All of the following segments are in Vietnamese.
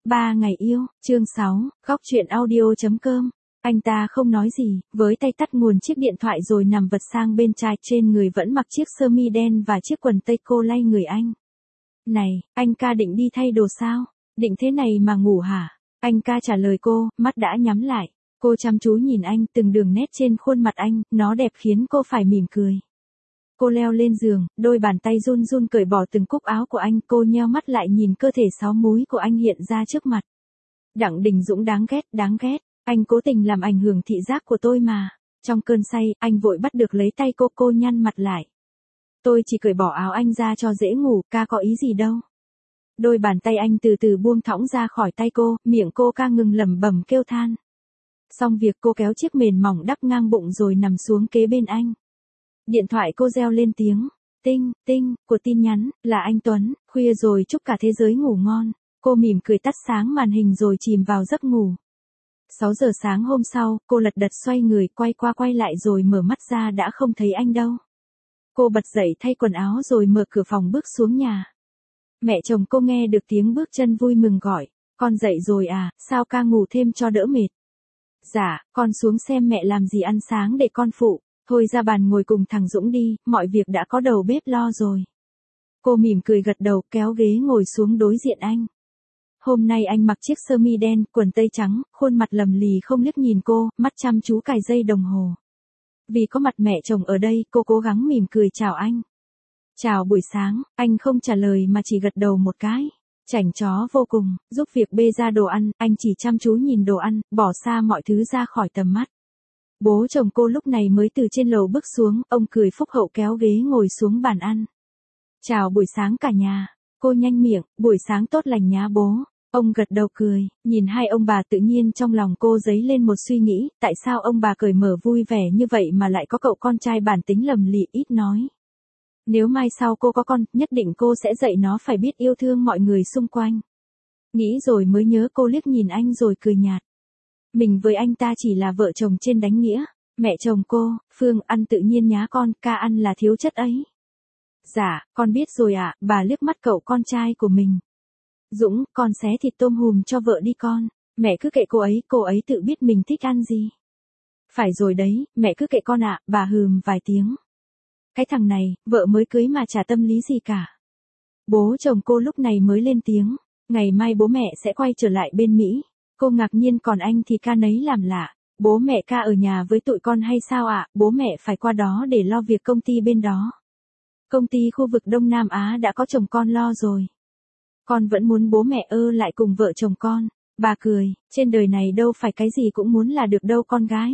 3 ngày yêu, chương 6, góc truyện audio.com. Anh ta không nói gì, với tay tắt nguồn chiếc điện thoại rồi nằm vật sang bên trái, trên người vẫn mặc chiếc sơ mi đen và chiếc quần tây. Cô lay người anh. Này, anh ca định đi thay đồ sao? Định thế này mà ngủ hả? Anh ca trả lời cô, mắt đã nhắm lại. Cô chăm chú nhìn anh, từng đường nét trên khuôn mặt anh, nó đẹp khiến cô phải mỉm cười. Cô leo lên giường, đôi bàn tay run run cởi bỏ từng cúc áo của anh. Cô nheo mắt lại nhìn cơ thể 6 múi của anh hiện ra trước mặt. Đặng Đình Dũng đáng ghét. Anh cố tình làm ảnh hưởng thị giác của tôi mà. Trong cơn say, anh vội bắt được lấy tay cô nhăn mặt lại. Tôi chỉ cởi bỏ áo anh ra cho dễ ngủ, ca có ý gì đâu. Đôi bàn tay anh từ từ buông thõng ra khỏi tay cô, miệng cô ca ngừng lẩm bẩm kêu than. Xong việc, cô kéo chiếc mền mỏng đắp ngang bụng rồi nằm xuống kế bên anh. Điện thoại cô reo lên tiếng tinh của tin nhắn, là anh Tuấn. Khuya rồi, chúc cả thế giới ngủ ngon. Cô mỉm cười tắt sáng màn hình rồi chìm vào giấc ngủ. 6 giờ sáng hôm sau, cô lật đật xoay người, quay qua quay lại rồi mở mắt ra đã không thấy anh đâu. Cô bật dậy thay quần áo rồi mở cửa phòng bước xuống nhà. Mẹ chồng cô nghe được tiếng bước chân vui mừng gọi. Con dậy rồi à, sao ca ngủ thêm cho đỡ mệt? Dạ, con xuống xem mẹ làm gì ăn sáng để con phụ. Thôi ra bàn ngồi cùng thằng Dũng đi, mọi việc đã có đầu bếp lo rồi. Cô mỉm cười gật đầu, kéo ghế ngồi xuống đối diện anh. Hôm nay anh mặc chiếc sơ mi đen, quần tây trắng, khuôn mặt lầm lì không liếc nhìn cô, mắt chăm chú cài dây đồng hồ. Vì có mặt mẹ chồng ở đây, cô cố gắng mỉm cười chào anh. Chào buổi sáng, anh không trả lời mà chỉ gật đầu một cái. Chảnh chó vô cùng, giúp việc bê ra đồ ăn, anh chỉ chăm chú nhìn đồ ăn, bỏ xa mọi thứ ra khỏi tầm mắt. Bố chồng cô lúc này mới từ trên lầu bước xuống, ông cười phúc hậu kéo ghế ngồi xuống bàn ăn. Chào buổi sáng cả nhà. Cô nhanh miệng, buổi sáng tốt lành nhá bố. Ông gật đầu cười, nhìn hai ông bà tự nhiên trong lòng cô dấy lên một suy nghĩ, tại sao ông bà cởi mở vui vẻ như vậy mà lại có cậu con trai bản tính lầm lì ít nói. Nếu mai sau cô có con, nhất định cô sẽ dạy nó phải biết yêu thương mọi người xung quanh. Nghĩ rồi mới nhớ, cô liếc nhìn anh rồi cười nhạt. Mình với anh ta chỉ là vợ chồng trên đánh nghĩa. Mẹ chồng cô, Phương, ăn tự nhiên nhá con, ca ăn là thiếu chất ấy. Dạ, con biết rồi ạ. Bà liếc mắt cậu con trai của mình. Dũng, con xé thịt tôm hùm cho vợ đi con. Mẹ cứ kệ cô ấy tự biết mình thích ăn gì. Phải rồi đấy, mẹ cứ kệ con ạ. Bà hừm vài tiếng. Cái thằng này, vợ mới cưới mà chả tâm lý gì cả. Bố chồng cô lúc này mới lên tiếng. Ngày mai bố mẹ sẽ quay trở lại bên Mỹ. Cô ngạc nhiên, còn anh thì ca nấy làm lạ. Bố mẹ ca ở nhà với tụi con hay sao ạ? Bố mẹ phải qua đó để lo việc công ty bên đó. Công ty khu vực Đông Nam Á đã có chồng con lo rồi. Con vẫn muốn bố mẹ lại cùng vợ chồng con. Bà cười, trên đời này đâu phải cái gì cũng muốn là được đâu con gái.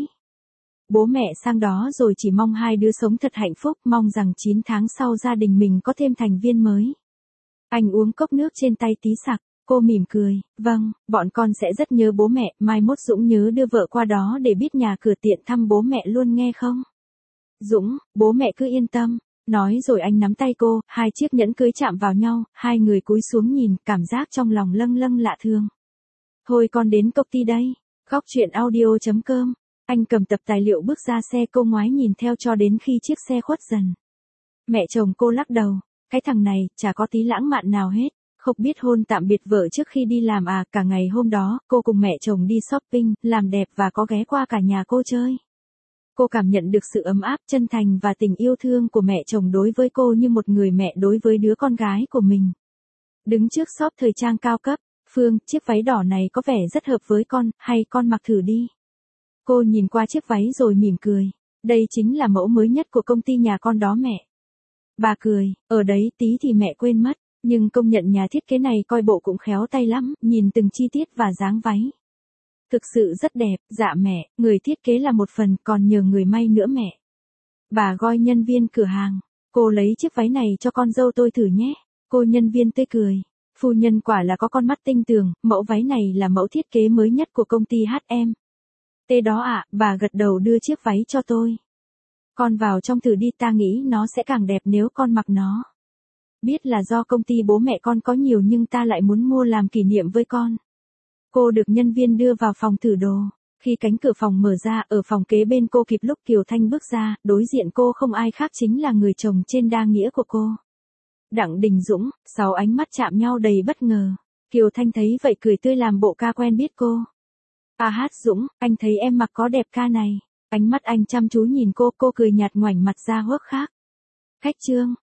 Bố mẹ sang đó rồi chỉ mong hai đứa sống thật hạnh phúc, mong rằng 9 tháng sau gia đình mình có thêm thành viên mới. Anh uống cốc nước trên tay tí sặc, cô mỉm cười, vâng, bọn con sẽ rất nhớ bố mẹ, mai mốt Dũng nhớ đưa vợ qua đó để biết nhà cửa tiện thăm bố mẹ luôn nghe không? Dũng, bố mẹ cứ yên tâm. Nói rồi anh nắm tay cô, hai chiếc nhẫn cưới chạm vào nhau, hai người cúi xuống nhìn, cảm giác trong lòng lâng lâng lạ thường. Thôi con đến công ty đây. Góc truyện audio.com. Anh cầm tập tài liệu bước ra xe, cô ngoái nhìn theo cho đến khi chiếc xe khuất dần. Mẹ chồng cô lắc đầu, cái thằng này, chả có tí lãng mạn nào hết. Không biết hôn tạm biệt vợ trước khi đi làm à? Cả ngày hôm đó, cô cùng mẹ chồng đi shopping, làm đẹp và có ghé qua cả nhà cô chơi. Cô cảm nhận được sự ấm áp, chân thành và tình yêu thương của mẹ chồng đối với cô như một người mẹ đối với đứa con gái của mình. Đứng trước shop thời trang cao cấp, Phương, chiếc váy đỏ này có vẻ rất hợp với con, hay con mặc thử đi. Cô nhìn qua chiếc váy rồi mỉm cười. Đây chính là mẫu mới nhất của công ty nhà con đó mẹ. Bà cười, ở đấy tí thì mẹ quên mất, nhưng công nhận nhà thiết kế này coi bộ cũng khéo tay lắm, nhìn từng chi tiết và dáng váy. Thực sự rất đẹp, dạ mẹ, người thiết kế là một phần, còn nhờ người may nữa mẹ. Bà gọi nhân viên cửa hàng, cô lấy chiếc váy này cho con dâu tôi thử nhé. Cô nhân viên tươi cười, phu nhân quả là có con mắt tinh tường, mẫu váy này là mẫu thiết kế mới nhất của công ty HM. Thế đó ạ, bà gật đầu đưa chiếc váy cho tôi. Con vào trong thử đi, ta nghĩ nó sẽ càng đẹp nếu con mặc nó. Biết là do công ty bố mẹ con có nhiều nhưng ta lại muốn mua làm kỷ niệm với con. Cô được nhân viên đưa vào phòng thử đồ. Khi cánh cửa phòng mở ra, ở phòng kế bên cô kịp lúc Kiều Thanh bước ra, đối diện cô không ai khác chính là người chồng trên đa nghĩa của cô. Đặng Đình Dũng. 6 ánh mắt chạm nhau đầy bất ngờ. Kiều Thanh thấy vậy cười tươi làm bộ ca quen biết cô. À Hát Dũng, anh thấy em mặc có đẹp ca này. Ánh mắt anh chăm chú nhìn cô cười nhạt ngoảnh mặt ra huốc khác. Khách Trương,